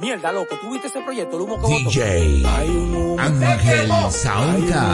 Mierda, loco, ¿tú viste ese proyecto? El humo que botó. DJ Ángel Saúca.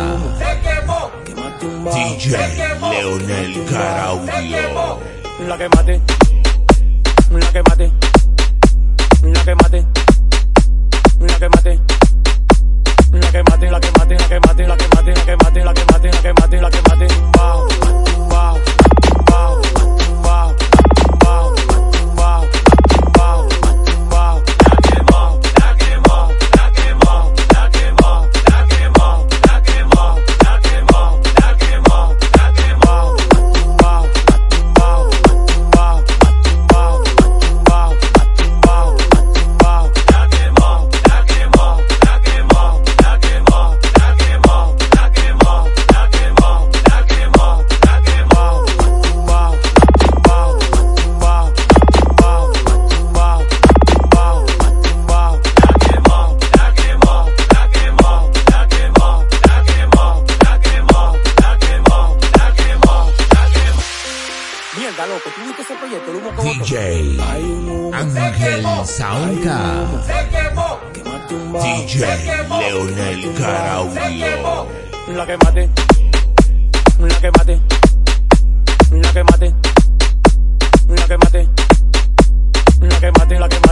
DJ Leonel Caraudio. La que mate, la que mate, la que mate, la que mate, la que mate, la que mate, la que mate, la que mate, la que mate, la que mate, la que mate, la que mate, tumbao, tumbao, tumbao, tumbao, tumbao, tumbao, tumbao, tumbao, la quemó, la quemó, la quemó, la quemó, la quemó, la quemó, la quemó, la quemó, tumbao, tumbao, tumbao, tumbao, tumbao, tumbao, tumbao, la quemó, la quemó, la quemó, la quemó, la quemó, la quemó, la quemó, la quemó, la quemó, tumbao, tumbao, tumbao, tumbao, tumbao, tumbao, tumbao, la quemó, la quemó, la quemó, la quemó, la quemó, la quemó, la quemó, la quemó, la quemó. Mierda, loco, ¿tú viste ese proyecto? El humo que botó. DJ Ángel Saúca. DJ Leonel Caraudio. La que mate, la que mate, la que mate, la que mate, la que mate, la que mate.